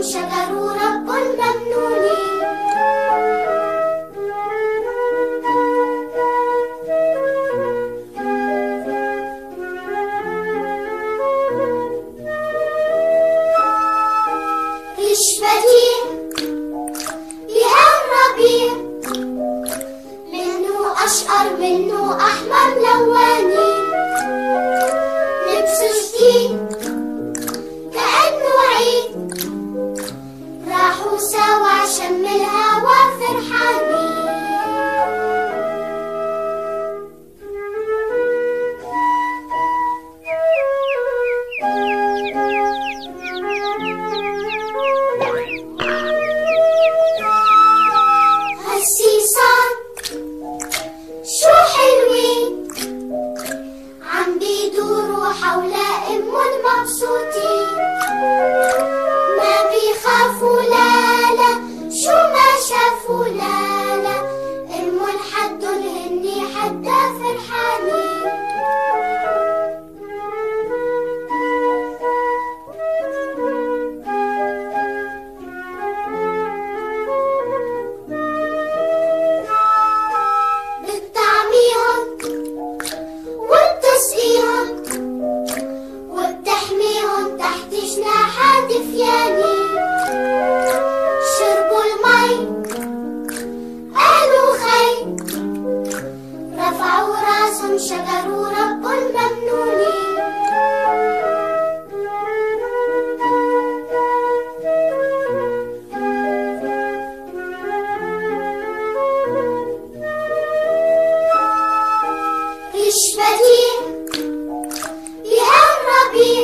شجر رب ممنون. رشفتي بها الربيع، منه أشقر منه أحمر ملوني. لبسه جديد كأنه عيد، راحوا سوا شم الهوا فرحانين. هالسيسان شو حلوين، عم بيدوروا حول أمهم مبسوطين. ما بيخافوا لا لا، شو ما شافوا لا لا، أمهم حدن هني حدا فرحانين. بتطعميهم وبتسقيهم وبتحميهم تحت جناحها دفياني. شربوا المي قالوا خي، رفعوا راسهم شكروا رب ممنون. رشفتي بها الربيع،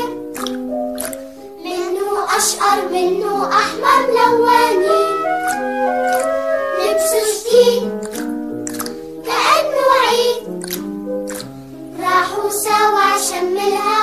منه أشقر منه أحمر ملوني. لبسه جديد كأنه عيد، راحوا سوا شم الهوا